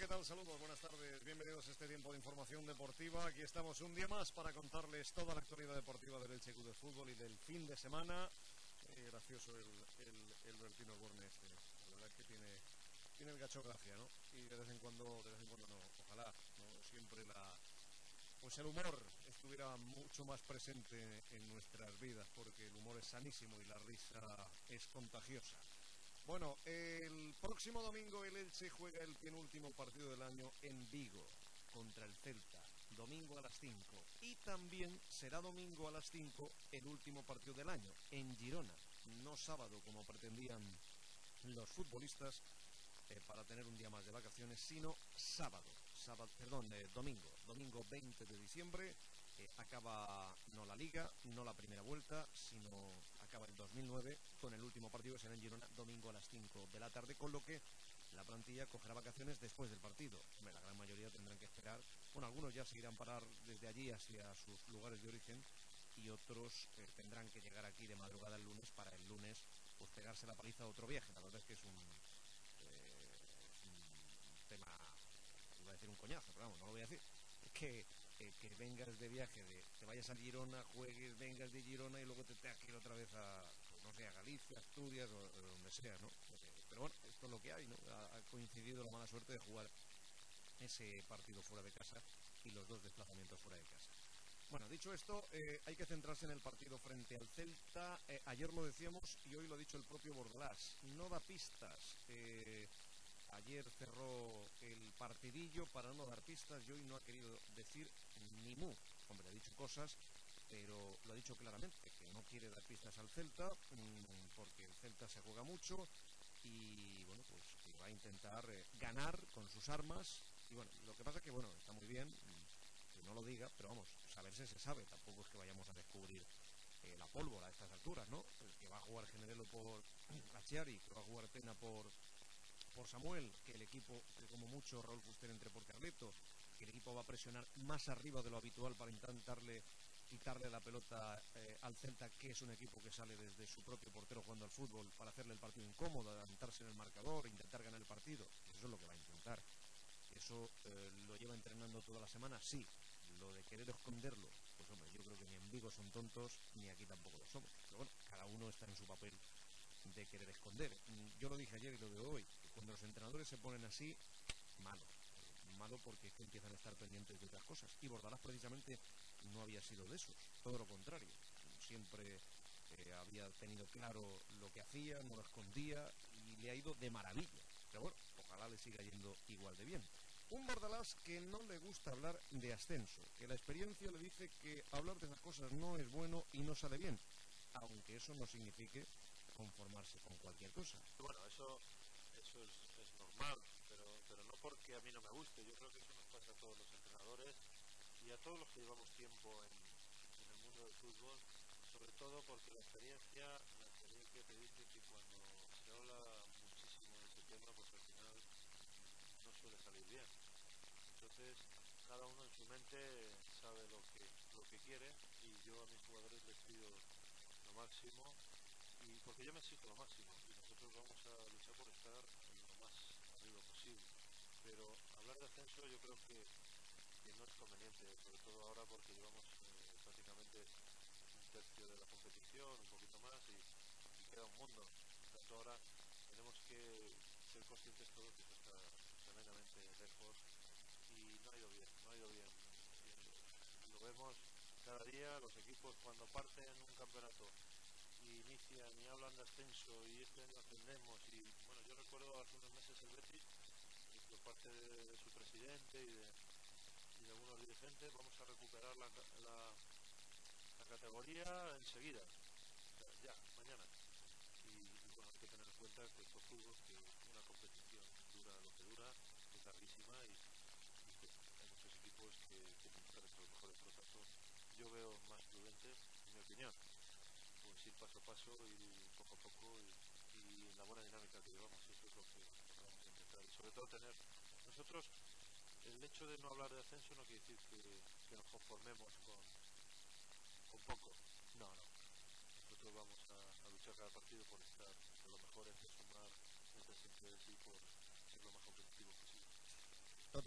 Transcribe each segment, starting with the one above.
¿qué tal? Saludos, buenas tardes, bienvenidos a este tiempo de información deportiva. Aquí estamos un día más para contarles toda la actualidad deportiva del Elche Club de Fútbol y del fin de semana. Gracioso el Bertino Borne este, la verdad es que tiene el gacho gracia, ¿no? Y de vez en cuando no, ojalá, ¿no? Siempre pues el humor estuviera mucho más presente en nuestras vidas, porque el humor es sanísimo y la risa es contagiosa. Bueno, el próximo domingo el Elche juega el penúltimo partido del año en Vigo contra el Celta, domingo a las 5. Y también será domingo a las 5 el último partido del año en Girona, no sábado como pretendían los futbolistas para tener un día más de vacaciones, sino domingo 20 de diciembre. Acaba no la Liga, no la primera vuelta, sino acaba el 2009 con el último partido que será en Girona, domingo a las 5 de la tarde, con lo que la plantilla cogerá vacaciones después del partido. La gran mayoría tendrán que esperar, bueno, algunos ya se irán a parar desde allí hacia sus lugares de origen y otros tendrán que llegar aquí de madrugada el lunes para el lunes pues pegarse la paliza de otro viaje. La verdad es que es un tema, iba a decir un coñazo, pero vamos, no lo voy a decir. Es que vengas de viaje, te vayas a Girona, juegues, vengas de Girona y luego te tengas que ir otra vez a, pues no sé, a Galicia, Asturias o donde sea, ¿no? Pero bueno, esto es lo que hay, ¿no? Ha coincidido la mala suerte de jugar ese partido fuera de casa y los dos desplazamientos fuera de casa. Bueno, dicho esto, hay que centrarse en el partido frente al Celta. Ayer lo decíamos y hoy lo ha dicho el propio Bordalás. No da pistas. Ayer cerró el partidillo para no dar pistas y hoy no ha querido decir ni mu. Hombre, ha dicho cosas, pero lo ha dicho claramente, que no quiere dar pistas al Celta, porque el Celta se juega mucho y, bueno, pues que va a intentar ganar con sus armas. Y bueno, lo que pasa es que, bueno, está muy bien que no lo diga, pero vamos, saberse se sabe, tampoco es que vayamos a descubrir la pólvora a estas alturas, ¿no? El que va a jugar Generelo por Achiari, que va a jugar Tena por Samuel, que el equipo, que como mucho Raúl Fuster entre por Carleto, que el equipo va a presionar más arriba de lo habitual para intentarle quitarle la pelota al Celta, que es un equipo que sale desde su propio portero jugando al fútbol para hacerle el partido incómodo, adelantarse en el marcador, intentar ganar el partido. Eso es lo que va a intentar. Eso lo lleva entrenando toda la semana, sí. Lo de querer esconderlo, pues hombre, yo creo que ni en Vigo son tontos, ni aquí tampoco lo somos. Pero bueno, cada uno está en su papel de querer esconder. Yo lo dije ayer y lo digo hoy, cuando los entrenadores se ponen así, malo porque es que empiezan a estar pendientes de otras cosas, y Bordalás precisamente no había sido de esos, todo lo contrario, siempre había tenido claro lo que hacía, no lo escondía y le ha ido de maravilla, pero bueno, ojalá le siga yendo igual de bien. Un Bordalás que no le gusta hablar de ascenso, que la experiencia le dice que hablar de esas cosas no es bueno y no sale bien, aunque eso no signifique conformarse con cualquier cosa. Bueno, eso es normal, pero no porque a mí no me guste. Yo creo que eso nos pasa a todos los entrenadores y a todos los que llevamos tiempo en el mundo del fútbol, sobre todo porque la experiencia te dice que cuando se habla muchísimo de ese tema, pues al final no suele salir bien. Entonces, cada uno en su mente sabe lo que quiere, y yo a mis jugadores les pido lo máximo, y porque yo me exijo lo máximo y nosotros vamos a luchar por estar lo más arriba posible, pero hablar de ascenso yo creo que no es conveniente, sobre todo ahora porque llevamos prácticamente un tercio de la competición, un poquito más, y queda un mundo. Por tanto, ahora tenemos que ser conscientes todos que eso está tremendamente lejos y no ha ido bien. Lo vemos cada día, los equipos cuando parten un campeonato y inician y hablan de ascenso y este año ascendemos, y bueno, yo recuerdo hace unos meses el Betis, por parte de su presidente y de algunos dirigentes, vamos a recuperar la categoría enseguida, o sea, ya, mañana. Y bueno, hay que tener en cuenta que esto es fútbol, que una competición dura lo que dura, es larguísima, y que hay muchos equipos que tienen que estar entre los mejores. Por lo tanto, yo veo más prudente, en mi opinión, pues ir paso a paso, ir poco a poco y en la buena dinámica que llevamos. Eso es lo que vamos a intentar. Y sobre todo tener nosotros, el hecho de no hablar de ascenso no quiere decir que nos conformemos con poco. No. Nosotros vamos a luchar cada partido por estar entre los mejores, por sumar nuestras intereses y por ser lo más competitivos posible.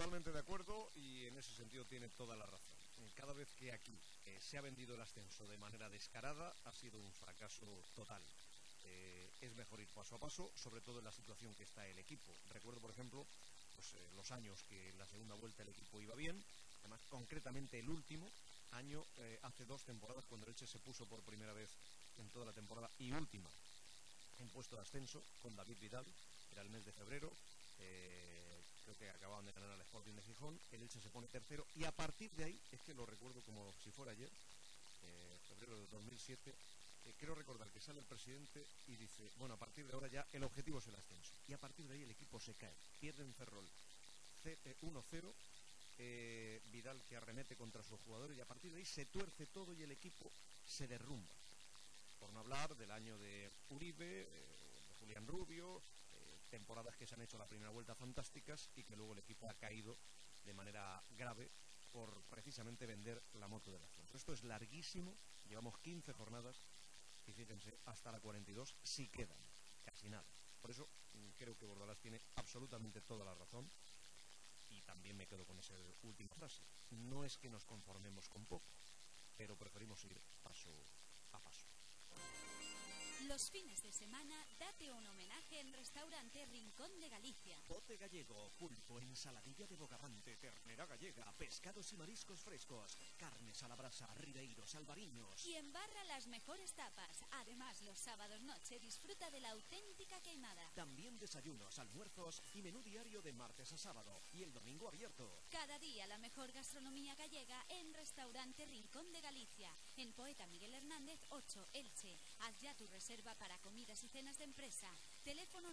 Totalmente de acuerdo, y en ese sentido tiene toda la razón. Cada vez que aquí se ha vendido el ascenso de manera descarada, ha sido un fracaso total. Es mejor ir paso a paso, sobre todo en la situación que está el equipo. Recuerdo, por ejemplo, pues, los años que en la segunda vuelta el equipo iba bien, además concretamente el último año, hace 2 temporadas, cuando el Elche se puso por primera vez en toda la temporada y última en puesto de ascenso con David Vidal, era el mes de febrero, creo que acababan de ganar al Sporting de Gijón, el Elche se pone tercero, y a partir de ahí, es que lo recuerdo como si fuera ayer, febrero de 2007, creo recordar que sale el presidente y dice, bueno, a partir de ahora ya el objetivo es el ascenso, y a partir de ahí el equipo se cae, pierde en Ferrol 1-0, Vidal que arremete contra sus jugadores, y a partir de ahí se tuerce todo y el equipo se derrumba. Por no hablar del año de Uribe, de Julián Rubio, temporadas que se han hecho la primera vuelta fantásticas y que luego el equipo ha caído de manera grave por precisamente vender la moto del ascenso. Esto es larguísimo, llevamos 15 jornadas y fíjense, hasta la 42 sí quedan, casi nada. Por eso creo que Bordalás tiene absolutamente toda la razón, y también me quedo con esa última frase. No es que nos conformemos con poco, pero preferimos ir paso a paso. Los fines de semana, date un homenaje en Restaurante Rincón de Galicia. Bote gallego, pulpo, ensaladilla de bogavante, ternera gallega, pescados y mariscos frescos, carnes a la brasa, ribeiros, albariños. Y embarra las mejores tapas. Además, los sábados noche disfruta de la auténtica queimada. También desayunos, almuerzos y menú diario de martes a sábado. Y el domingo abierto. Cada día la mejor gastronomía gallega en Restaurante Rincón de Galicia. En Poeta Miguel Hernández 8, Elche. Haz ya tu reserva para comidas y cenas de empresa. Teléfono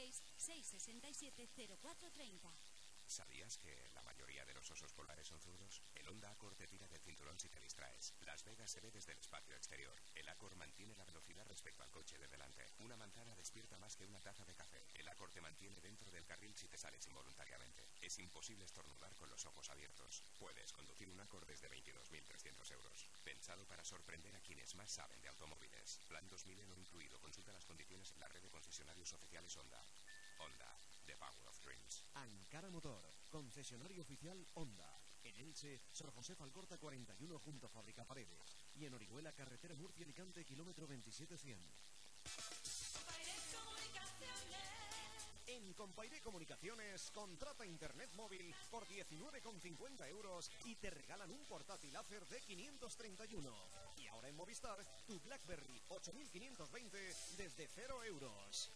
96-667-0430. ¿Sabías que la mayoría de los osos polares son zurdos? El Honda Accord te tira del cinturón si te distraes. Las Vegas se ve desde el espacio exterior. El Accord mantiene la velocidad respecto al coche de delante. Una manzana despierta más que una taza de café. El Accord te mantiene dentro del carril si te sales involuntariamente. Es imposible estornudar con los ojos abiertos. Puedes conducir un Accord desde 22.300 euros. Pensado para sorprender a quienes más saben de automóviles. Plan 2000 no incluido. Consulta las condiciones en la red de concesionarios oficiales Honda. Honda, the power of dreams. Ankara Motor, concesionario oficial Honda. En Elche, Sor José Falcorta 41 junto a Fábrica Paredes. Y en Orihuela, carretera Murcia-Alicante, kilómetro 27100. En Compairé Comunicaciones, contrata internet móvil por 19,50 euros y te regalan un portátil Acer de 531. Y ahora en Movistar, tu BlackBerry 8520 desde 0 euros.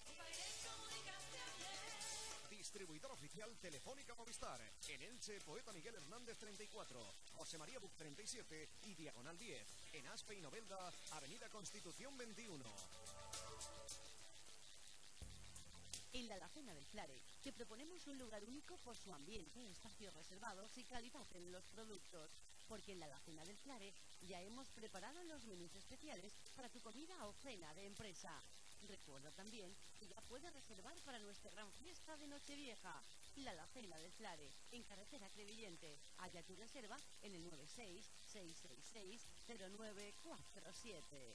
Distribuidor oficial Telefónica Movistar. En Elche, Poeta Miguel Hernández 34, José María Buc 37 y Diagonal 10. En Aspe y Novelda, Avenida Constitución 21. En la Alacena del Clare te proponemos un lugar único por su ambiente, espacios reservados y calidad en los productos. Porque en la Alacena del Clare ya hemos preparado los menús especiales para tu comida o cena de empresa. Recuerda también que ya puedes reservar para nuestra gran fiesta de Nochevieja. La Alacena del Clare, en carretera Crevillente. Haya tu reserva en el 96-666-0947.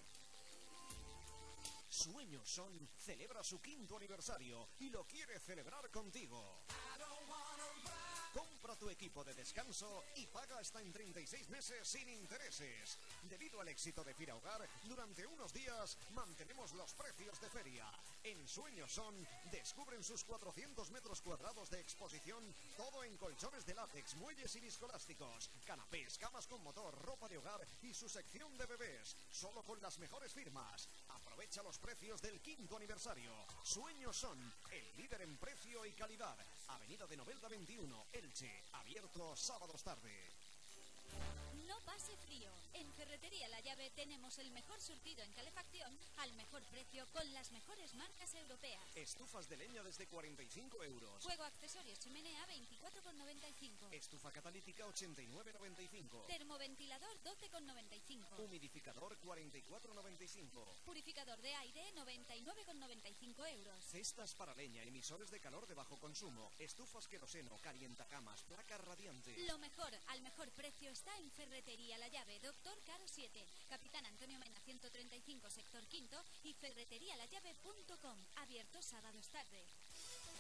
Sueños Son celebra su 5º aniversario y lo quiere celebrar contigo. Compra tu equipo de descanso y paga hasta en 36 meses sin intereses. Debido al éxito de Fira Hogar, durante unos días mantenemos los precios de feria. En Sueños Son descubren sus 400 metros cuadrados de exposición, todo en colchones de látex, muelles y viscolásticos, canapés, camas con motor, ropa de hogar y su sección de bebés, solo con las mejores firmas. Aprovecha los precios del 5º aniversario. Sueños Son, el líder en precio y calidad. Avenida de Novelda 21, Elche, abierto sábados tarde. No pase frío. En Ferretería La Llave tenemos el mejor surtido en calefacción al mejor precio con las mejores marcas europeas. Estufas de leña desde 45 euros. Fuego, accesorios, chimenea 24,95. Estufa catalítica 89,95. Termoventilador 12,95. Humidificador 44,95. Purificador de aire 99,95 euros. Cestas para leña, emisores de calor de bajo consumo, estufas queroseno, calientacamas, placas radiantes. Lo mejor, al mejor precio está en Ferretería La Llave, Doctor Caro 7, Capitán Antonio Mena 135, sector quinto y ferreterialallave.com, abierto sábados tarde.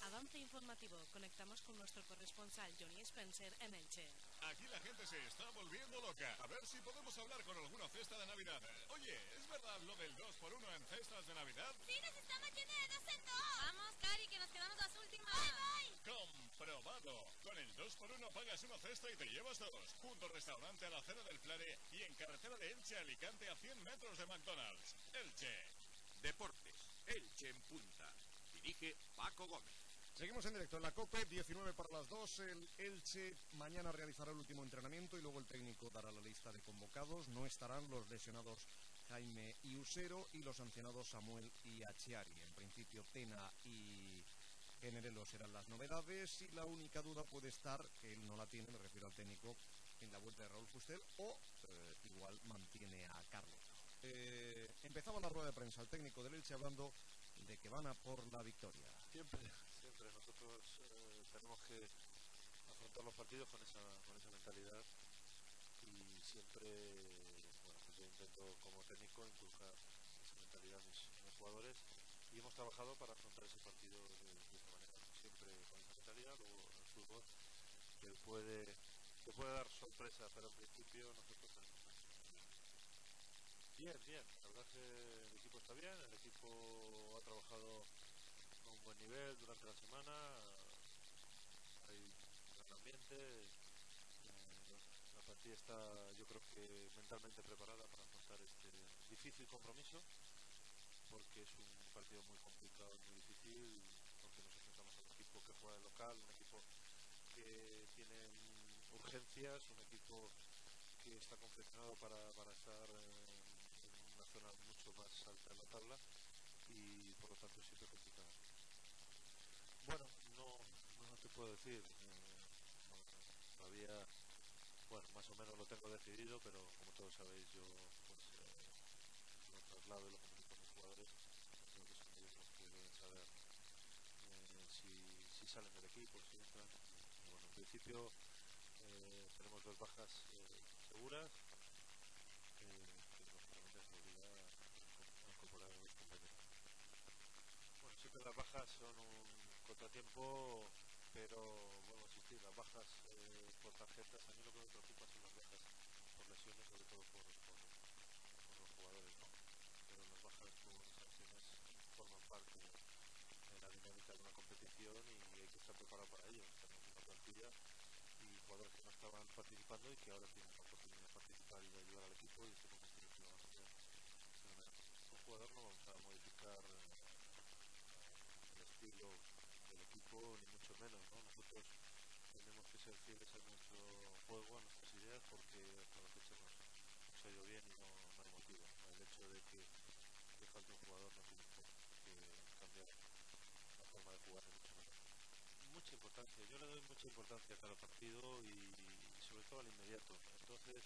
Avance informativo. Conectamos con nuestro corresponsal Johnny Spencer en Elche. Aquí la gente se está volviendo loca. A ver si podemos hablar con alguna cesta de Navidad. Oye, ¿es verdad lo del 2x1 en cestas de Navidad? ¡Sí, nos estamos yendo de 2 en 2! ¡Vamos, Cari, que nos quedamos las últimas! ¡Voy! ¡Comprobado! Con el 2x1 pagas una cesta y te llevas dos. Punto restaurante a la acera del Flare y en carretera de Elche a Alicante a 100 metros de McDonald's. Elche. Deportes. Elche en punta. Dirige Paco Gómez. Seguimos en directo en la COPE, 19 para las 2, el Elche mañana realizará el último entrenamiento y luego el técnico dará la lista de convocados. No estarán los lesionados Jaime y Usero y los sancionados Samuel y Achiari. En principio Tena y Generelo serán las novedades y la única duda puede estar, que él no la tiene, me refiero al técnico, en la vuelta de Raúl Fuster o igual mantiene a Carlos. Empezaba la rueda de prensa el técnico del Elche hablando de que van a por la victoria. Siempre nosotros tenemos que afrontar los partidos con esa mentalidad y siempre, bueno, pues yo intento como técnico inculcar esa mentalidad a mis jugadores y hemos trabajado para afrontar ese partido de esa manera, siempre con esa mentalidad. Luego el fútbol te puede dar sorpresa, pero en principio nosotros tenemos bien, la verdad es que el equipo está bien, el equipo ha trabajado a un buen nivel durante la semana, hay un gran ambiente, la plantilla está, yo creo que mentalmente preparada para afrontar este difícil compromiso, porque es un partido muy complicado, muy difícil, porque nos enfrentamos a un equipo que juega de local, un equipo que tiene urgencias, un equipo que está confeccionado para estar en una zona mucho más alta de la tabla y por lo tanto siempre complicado. Bueno, no te puedo decir, todavía, bueno, más o menos lo tengo decidido, pero como todos sabéis yo pues lo traslado y lo comunico a mis jugadores, creo que son ellos los que deben saber, ¿no? Si salen del equipo, si entran. Bueno, en principio tenemos 2 bajas seguras, que lógicamente nos obliga a incorporar a 2 compañeros. Bueno, siempre las bajas son un contratiempo, pero vuelvo a insistir, las bajas por tarjetas, a mí lo que me preocupa son las bajas por lesiones, sobre todo por los jugadores, ¿no? Pero las bajas por sanciones forman parte de la dinámica de una competición y hay que estar preparado para ello. Tenemos una plantilla y jugadores que no estaban participando y que ahora tienen la oportunidad de participar y de ayudar al equipo y estoy convencido que lo van a hacer fenomenal. Un jugador no vamos a modificar el estilo del equipo ni mucho menos, ¿no? Nosotros tenemos que ser fieles a nuestro juego, a nuestras ideas, porque hasta la fecha nos ha ido bien y no hay motivo. El hecho de que falte un jugador no significa que cambiar la forma de jugar ni mucho menos. Mucha importancia, yo le doy mucha importancia a cada partido y sobre todo al inmediato. Entonces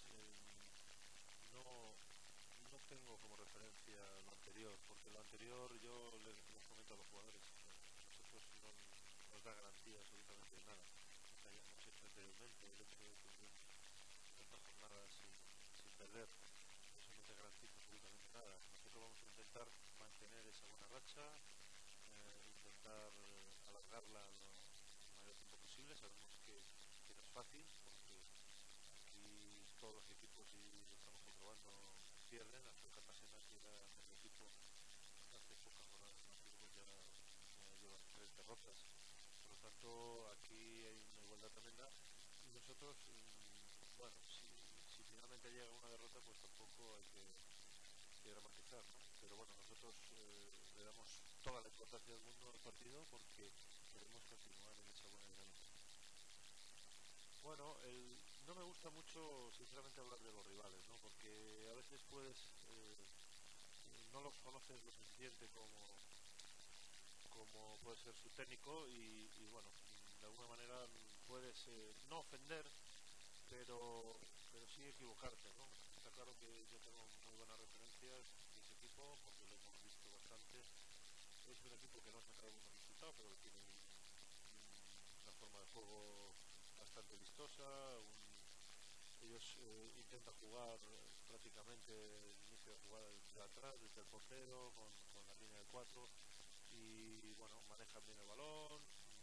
no tengo como referencia lo anterior, porque lo anterior yo les comento a los jugadores, nosotros no nos da garantía absolutamente de nada. Que hayamos hecho anteriormente, el hecho de que tantas jornadas sin perder, eso no te garantiza absolutamente nada. Nosotros vamos a intentar mantener esa buena racha, intentar alargarla lo mayor tiempo posible. Sabemos que no es fácil, porque aquí todos los equipos, y lo estamos comprobando, pierden. Hasta el Cartagena, que era el equipo hace pocas jornadas en Hamburgo, ya lleva 3 derrotas. Por lo tanto, aquí hay una igualdad tremenda y nosotros, bueno, si finalmente llega una derrota, pues tampoco hay que dramatizar, ¿no? Pero bueno, nosotros le damos toda la importancia del mundo al partido porque queremos continuar en esa buena dinámica. Bueno, no me gusta mucho, sinceramente, hablar de los rivales, ¿no? Porque a veces no los conoces lo suficiente como puede ser su técnico y bueno, de alguna manera puedes no ofender, pero sí equivocarte, ¿no? Está claro que yo tengo muy buenas referencias de ese equipo porque lo hemos visto bastante. Es un equipo que no ha sacado buenos resultados, pero que tiene una forma de juego bastante vistosa. Ellos intentan jugar prácticamente el inicio de jugada desde atrás, desde el portero, con la línea de 4 y bueno, manejan bien el balón,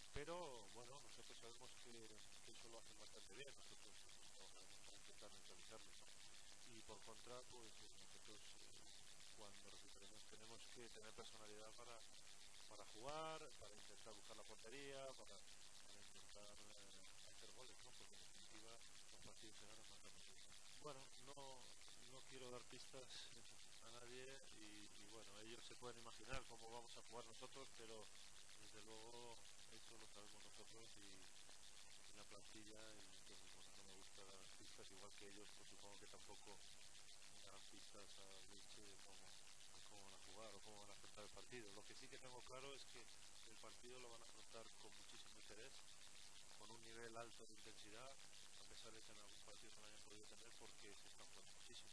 Pero bueno, nosotros sabemos que eso lo hacen bastante bien, nosotros trabajaremos para intentar neutralizarlo, ¿no? Y por contra, pues nosotros cuando recuperemos tenemos que tener personalidad para jugar, para intentar buscar la portería, para intentar hacer goles, ¿no? Porque en definitiva los partidos se ganan marcando goles. Bueno, no quiero dar pistas a nadie y bueno, ellos se pueden imaginar cómo vamos a jugar nosotros, pero desde luego eso lo sabemos nosotros y la plantilla, y entonces bueno, no me gusta dar pistas, igual que ellos, pues supongo que tampoco darán pistas a Leche de cómo van a jugar o cómo van a afrontar el partido. Lo que sí que tengo claro es que el partido lo van a afrontar con muchísimo interés, con un nivel alto de intensidad, a pesar de que en algún partido no lo hayan podido tener porque se están jugando muchísimo.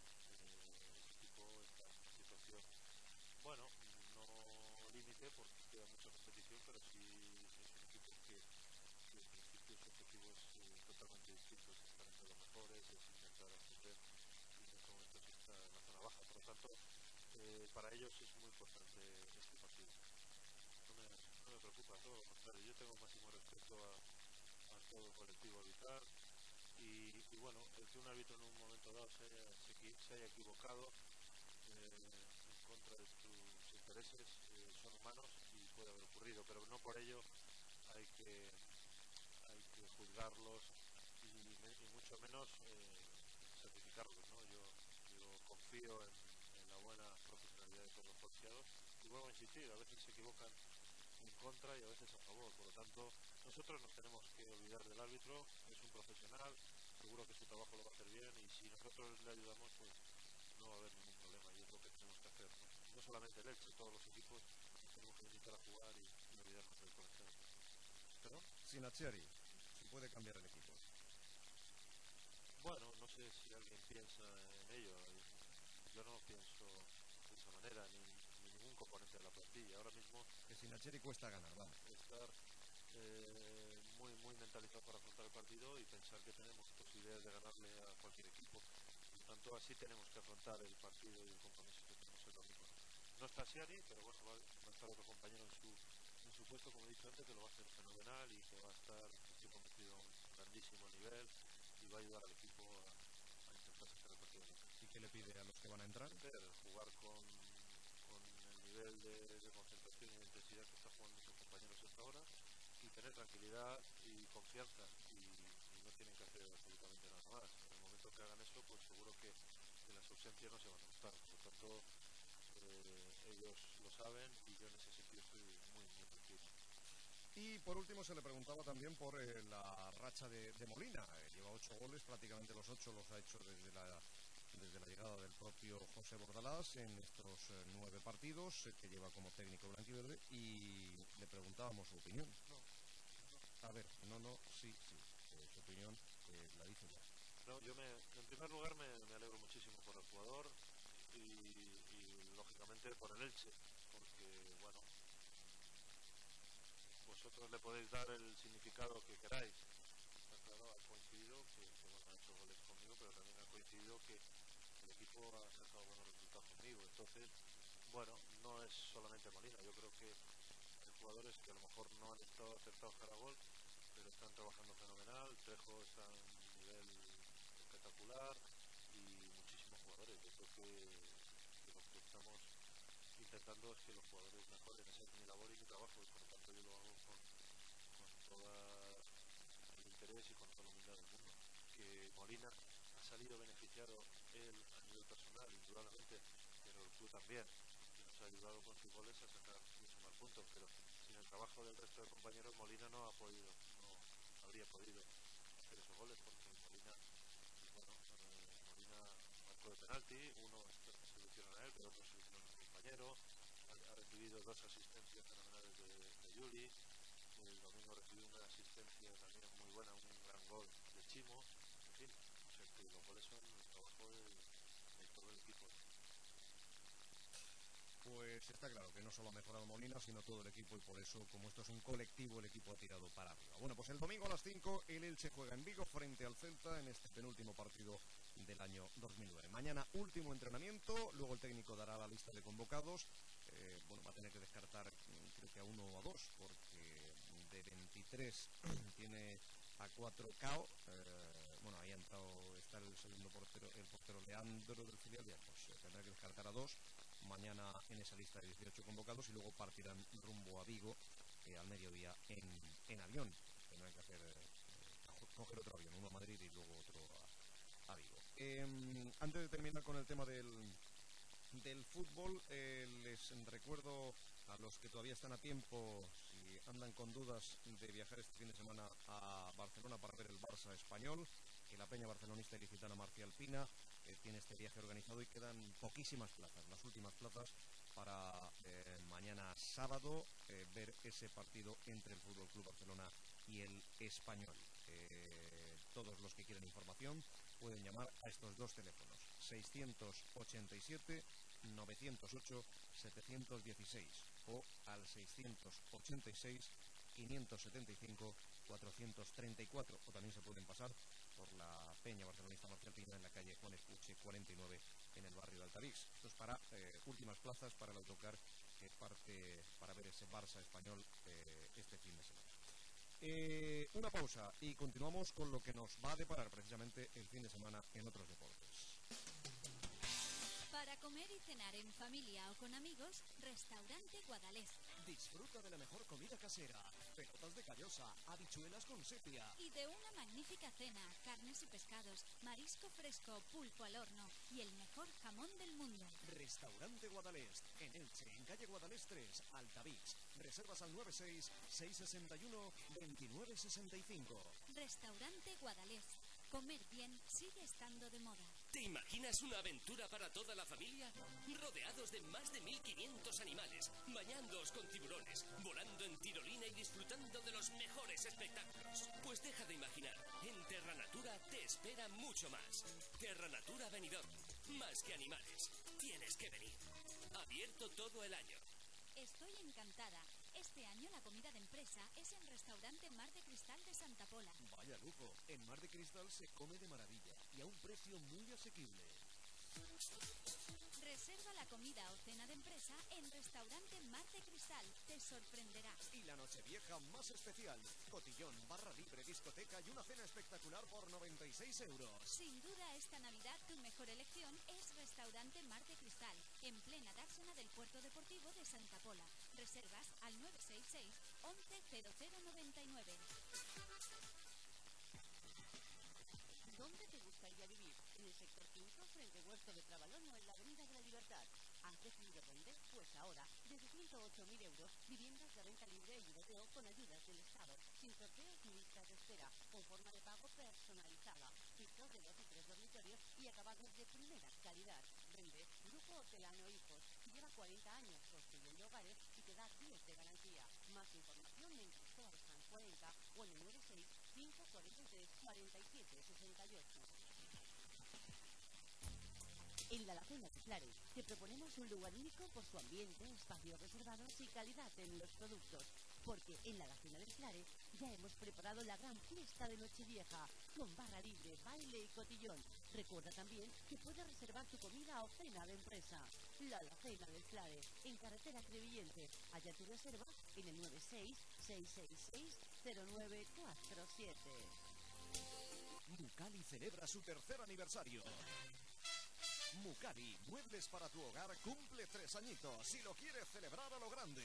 Ese equipo está en una situación, bueno, no límite porque queda mucha competición, pero sí es un equipo que en principio su objetivo es totalmente distinto, es estar entre los mejores, es intentar ascender y en estos momentos está en la zona baja. Por lo tanto, para ellos es muy importante este partido. No me preocupa, todo lo contrario. Yo tengo máximo respeto a todo el colectivo arbitral y bueno, el que un árbitro en un momento dado se haya equivocado en contra de tus intereses son humanos y puede haber ocurrido, pero no por ello hay que juzgarlos y mucho menos certificarlos, ¿no? Yo confío en la buena profesionalidad de todos los colegiados y vuelvo a insistir, a veces se equivocan en contra y a veces a favor, por lo tanto nosotros nos tenemos que olvidar del árbitro, es un profesional, seguro que su trabajo lo va a hacer bien y si nosotros le ayudamos pues no va a haber ningún problema y es lo que tenemos que hacer, ¿no? No solamente el Elche, todos los equipos nos tenemos que dedicar a jugar y olvidarnos del colegiado. ¿Perdón? Sinaceri, si puede cambiar el equipo. Bueno, no sé si alguien piensa en ello. Yo no pienso de esa manera, ni ningún componente de la plantilla. Ahora mismo que Sinaceri cuesta ganar, vamos. Estar muy mentalizado para afrontar el partido y pensar que tenemos posibilidades de ganarle a cualquier equipo. Por lo tanto, así tenemos que afrontar el partido y el compromiso que tenemos el domingo. No está Siani, pero bueno, va a estar otro compañero en su puesto, como he dicho antes, que lo va a hacer fenomenal y que va a estar, estoy convencido, a un grandísimo nivel y va a ayudar al equipo a intentar sacar el partido adelante. ¿Y qué le pide a los que van a entrar? Jugar con el nivel de concentración y de intensidad que están jugando sus compañeros hasta ahora y tener tranquilidad y confianza y no tienen que hacer absolutamente nada más. En el momento que hagan eso, pues seguro que las ausencias no se van a notar. Por lo tanto, ellos lo saben y yo en ese sentido estoy muy tranquilo. Y por último se le preguntaba también por la racha de Molina. Lleva 8 goles, prácticamente los 8 los ha hecho desde la llegada del propio José Bordalás en estos 9 partidos que lleva como técnico blanquiverde y le preguntábamos su opinión. A ver, sí, su opinión la dice ya. No, en primer lugar me alegro muchísimo por el jugador y lógicamente por el Elche, porque bueno, vosotros le podéis dar el significado que queráis. Está claro, ha coincidido que bueno, ha hecho goles conmigo, pero también ha coincidido que el equipo ha sacado buenos resultados conmigo. Entonces, bueno, no es solamente Molina, yo creo que hay jugadores que a lo mejor no han estado acertados cara a gol, pero están trabajando fenomenal. Trejo está en un nivel espectacular y muchísimos jugadores. Yo creo que lo que estamos intentando es que los jugadores mejoren. Esa es mi labor y mi trabajo y por lo tanto yo lo hago con todo el interés y con toda la humildad del mundo. Que Molina ha salido beneficiado él a nivel personal, indudablemente, pero el club también, que nos ha ayudado con sus goles a sacar mucho más puntos, pero sin el trabajo del resto de compañeros Molina no habría podido hacer esos goles porque Molina, pues bueno, Molina marcó de penalti, uno se lo hicieron a él, pero otro se lo hicieron a un compañero, ha recibido 2 asistencias fenomenales de Yuli, el domingo recibió una asistencia también muy buena, un gran gol de Chimo, en fin, o sea que los goles son el trabajo de todo el equipo. Pues está claro que no solo ha mejorado Molina, sino todo el equipo, y por eso, como esto es un colectivo, el equipo ha tirado para arriba. Bueno, pues el domingo a las 5 el Elche juega en Vigo frente al Celta en este penúltimo partido del año 2009. Mañana último entrenamiento, luego el técnico dará la lista de convocados. Bueno, va a tener que descartar creo que a 1 o a 2, porque debe Talleres tiene a 4 KO. Bueno, ahí está el segundo portero, el portero Leandro del filial. Bien, pues tendrá que descartar a 2 mañana en esa lista de 18 convocados y luego partirán rumbo a Vigo al mediodía en avión. Tendrán que coger otro avión, uno a Madrid y luego otro a Vigo. Antes de terminar con el tema del fútbol, les recuerdo a los que todavía están a tiempo, si andan con dudas de viajar este fin de semana a Barcelona para ver el Barça español, que la peña barcelonista ilicitana Marcial Pina tiene este viaje organizado y quedan poquísimas plazas, las últimas plazas para mañana sábado ver ese partido entre el Fútbol Club Barcelona y el Español. Todos los que quieran información pueden llamar a estos dos teléfonos: 687 908 716 o al 686 575 434, o también se pueden pasar por la peña barcelonista Marcial Pina en la calle Juan Escuche 49 en el barrio de Altavix. Esto es para últimas plazas para el autocar que parte para ver ese Barça español este fin de semana. Una pausa y continuamos con lo que nos va a deparar precisamente el fin de semana en otros deportes. Para comer y cenar en familia o con amigos, Restaurante Guadalest. Disfruta de la mejor comida casera, pelotas de callosa, habichuelas con sepia. Y de una magnífica cena, carnes y pescados, marisco fresco, pulpo al horno y el mejor jamón del mundo. Restaurante Guadalest, en Elche, en calle Guadalest 3, Altavix. Reservas al 96-661-2965. Restaurante Guadalest. Comer bien sigue estando de moda. ¿Te imaginas una aventura para toda la familia? Rodeados de más de 1500 animales, bañándoos con tiburones, volando en tirolina y disfrutando de los mejores espectáculos. Pues deja de imaginar, en Terra Natura te espera mucho más. Terra Natura Benidorm, más que animales, tienes que venir. Abierto todo el año. Estoy encantada. Este año la comida de empresa es en Restaurante Mar de Cristal de Santa Pola. Vaya lujo, en Mar de Cristal se come de maravilla y a un precio muy asequible. Reserva la comida o cena de empresa en Restaurante Mar de Cristal. Te sorprenderás. Y la nochevieja más especial: cotillón, barra libre, discoteca y una cena espectacular por 96 €. Sin duda esta Navidad tu mejor elección es Restaurante Mar de Cristal, en plena dársena del Puerto Deportivo de Santa Pola. Reservas al 966 11 0099. ¿Dónde te gustaría vivir? ¿En el sector 5, frente a Huerto de Trabalón o en la Avenida de la Libertad? ¿Has decidido vender? Pues ahora, desde 108.000 €, viviendas de renta libre y VDO con ayudas del Estado, sin sorteos ni listas de espera, con forma de pago personalizada, pisos de 2 y 3 dormitorios y acabados de primera calidad. Vende Grupo Hortelano Hijos, lleva 40 años construyendo hogares y te da 10 de garantía. Más información en Cristóbal San 40 o en el 96 543 47 68. En la Alacena de Flares te proponemos un lugar único por su ambiente, espacios reservados y calidad en los productos. Porque en la Alacena del Flares ya hemos preparado la gran fiesta de Nochevieja, con barra libre, baile y cotillón. Recuerda también que puedes reservar tu comida o cena de empresa. La Alacena del Flares, en carretera Crevillente. Halla tu reserva en el 96-666-0947. Mucali celebra su tercer aniversario. Mucali, muebles para tu hogar, cumple 3 añitos y lo quieres celebrar a lo grande.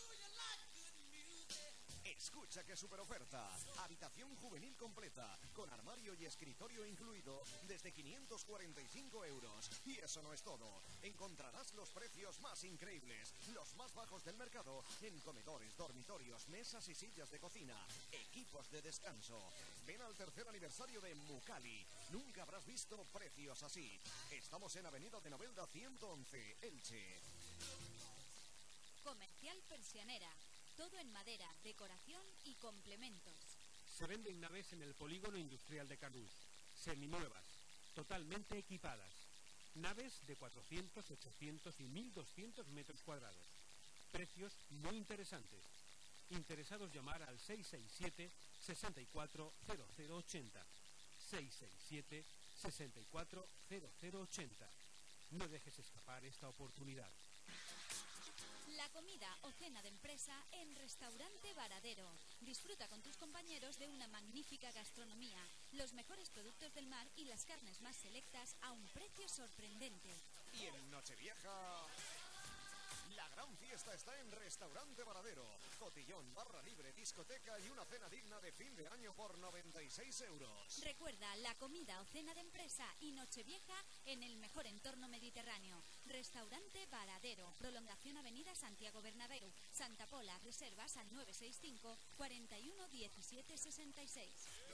Escucha qué super oferta. Habitación juvenil completa, con armario y escritorio incluido, desde 545 €. Y eso no es todo. Encontrarás los precios más increíbles, los más bajos del mercado, en comedores, dormitorios, mesas y sillas de cocina, equipos de descanso. Ven al tercer aniversario de Mucali. Nunca habrás visto precios así. Estamos en Avenida de Novelda 111, Elche. Comercial Persianera. Todo en madera, decoración y complementos. Se venden naves en el polígono industrial de Carrús, seminuevas, totalmente equipadas. Naves de 400, 800 y 1200 metros cuadrados. Precios muy interesantes. Interesados llamar al 667 64 0080. 667 64 0080. No dejes escapar esta oportunidad. La comida o cena de empresa en Restaurante Varadero. Disfruta con tus compañeros compañeros de una magnífica gastronomía, los mejores productos del mar y las carnes más selectas a un precio sorprendente. Y en Nochevieja, la gran fiesta está en Restaurante Varadero. Cotillón, barra libre, discoteca y una cena digna de fin de año por 96 euros. Recuerda la comida o cena de empresa y Nochevieja en el mejor entorno mediterráneo. Restaurante Varadero, prolongación Avenida Santiago Bernabéu, Santa Pola. Reservas al 965 41 17 66.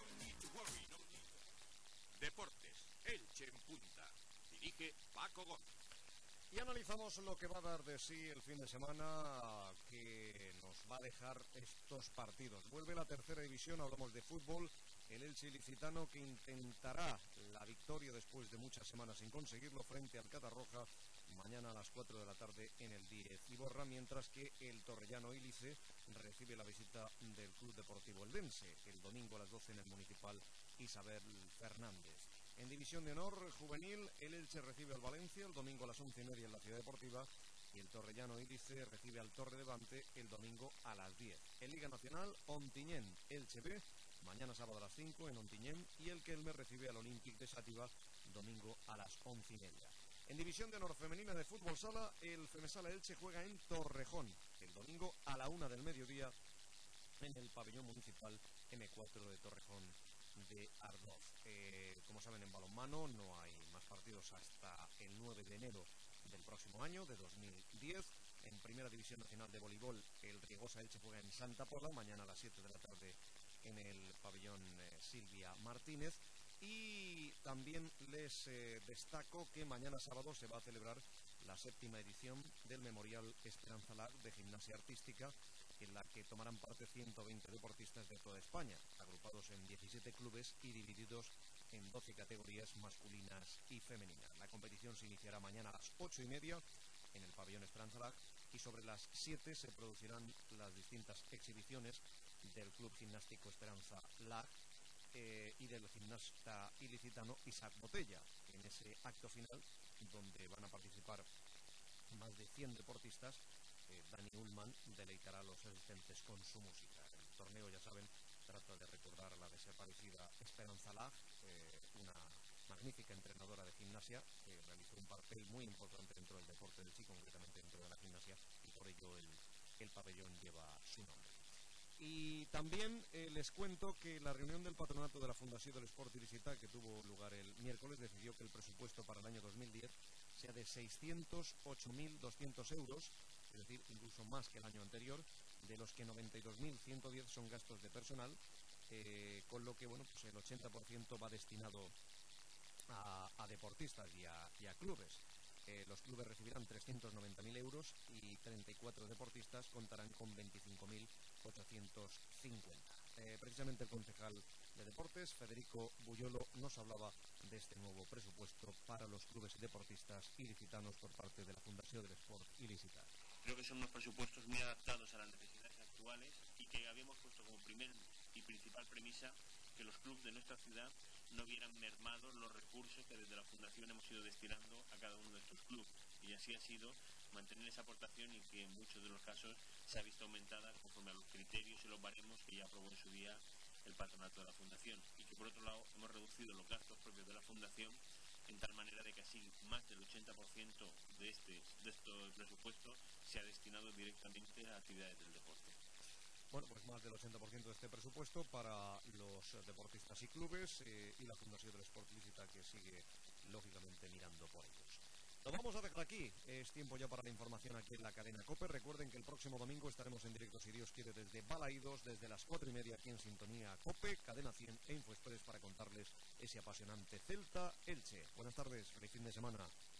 Deportes, Elche en punta. Dirige Paco Gómez. Y analizamos lo que va a dar de sí el fin de semana que nos va a dejar estos partidos. Vuelve la tercera división, hablamos de fútbol. El Elche ilicitano que intentará la victoria después de muchas semanas sin conseguirlo frente al Catarroja mañana a las 4 de la tarde en el 10 Iborra, mientras que el torrellano Ílice recibe la visita del Club Deportivo Eldense el domingo a las 12 en el Municipal Isabel Fernández. En División de Honor Juvenil, el Elche recibe al Valencia el domingo a las 11:30 en la Ciudad Deportiva y el torrellano Ílice recibe al Torre Levante el domingo a las 10. En Liga Nacional, Ontinyent Elche B, mañana sábado a las 5 en Ontinyent, y el Kelme recibe al Olympique de Xàtiva domingo a las 11:30. En División de Honor Femenina de Fútbol Sala, el Femesala Elche juega en Torrejón el domingo a la 1 del mediodía en el pabellón municipal M4 de Torrejón de Ardoz. Como saben, en balonmano no hay más partidos hasta el 9 de enero del próximo año, de 2010. En Primera División Nacional de Voleibol, el Riegosa Elche juega en Santa Pola, mañana a las 7 de la tarde en el pabellón Silvia Martínez. Y también les destaco que mañana sábado se va a celebrar la 7ª edición del Memorial Esperanza Lag de Gimnasia Artística, en la que tomarán parte 120 deportistas de toda España, agrupados en 17 clubes y divididos en 12 categorías masculinas y femeninas. La competición se iniciará mañana a las 8:30 en el pabellón Esperanza Lag y sobre las 7 se producirán las distintas exhibiciones del Club Gimnástico Esperanza Lag y del gimnasta ilicitano Isaac Botella, en ese acto final donde van a participar más de 100 deportistas. Dani Ullman deleitará a los asistentes con su música. El torneo, ya saben, trata de recordar a la desaparecida Esperanza Lag, una magnífica entrenadora de gimnasia que realizó un papel muy importante dentro del deporte del chi, concretamente dentro de la gimnasia, y por ello el pabellón lleva su nombre. Y también les cuento que la reunión del patronato de la Fundació de l'Esport Ilicità, que tuvo lugar el miércoles, decidió que el presupuesto para el año 2010 sea de 608.200 euros, es decir, incluso más que el año anterior, de los que 92.110 son gastos de personal, con lo que bueno, pues el 80% va destinado a deportistas y a clubes. Los clubes recibirán 390.000 euros y 34 deportistas contarán con 25.850. Precisamente el concejal de deportes, Federico Buyolo, nos hablaba de este nuevo presupuesto para los clubes y deportistas ilicitanos por parte de la Fundació de l'Esport Ilicità. Creo que son unos presupuestos muy adaptados a las necesidades actuales y que habíamos puesto como primer y principal premisa que los clubes de nuestra ciudad no vieran mermados los recursos que desde la Fundación hemos ido destinando a cada uno de estos clubes. Y así ha sido mantener esa aportación y que en muchos de los casos se ha visto aumentada conforme a los criterios y los baremos que ya aprobó en su día el patronato de la Fundación. Y que por otro lado hemos reducido los gastos propios de la Fundación en tal manera de que así más del 80% de estos presupuestos se ha destinado directamente a actividades del deporte. Bueno, pues más del 80% de este presupuesto para los deportistas y clubes y la Fundació de l'Esport Ilicità, que sigue lógicamente mirando por ellos. Lo vamos a dejar aquí. Es tiempo ya para la información aquí en la cadena COPE. Recuerden que el próximo domingo estaremos en directo, si Dios quiere, desde Balaídos, desde las 4:30 aquí en sintonía COPE, Cadena 100 e InfoExpress, para contarles ese apasionante Celta Elche. Buenas tardes, feliz fin de semana.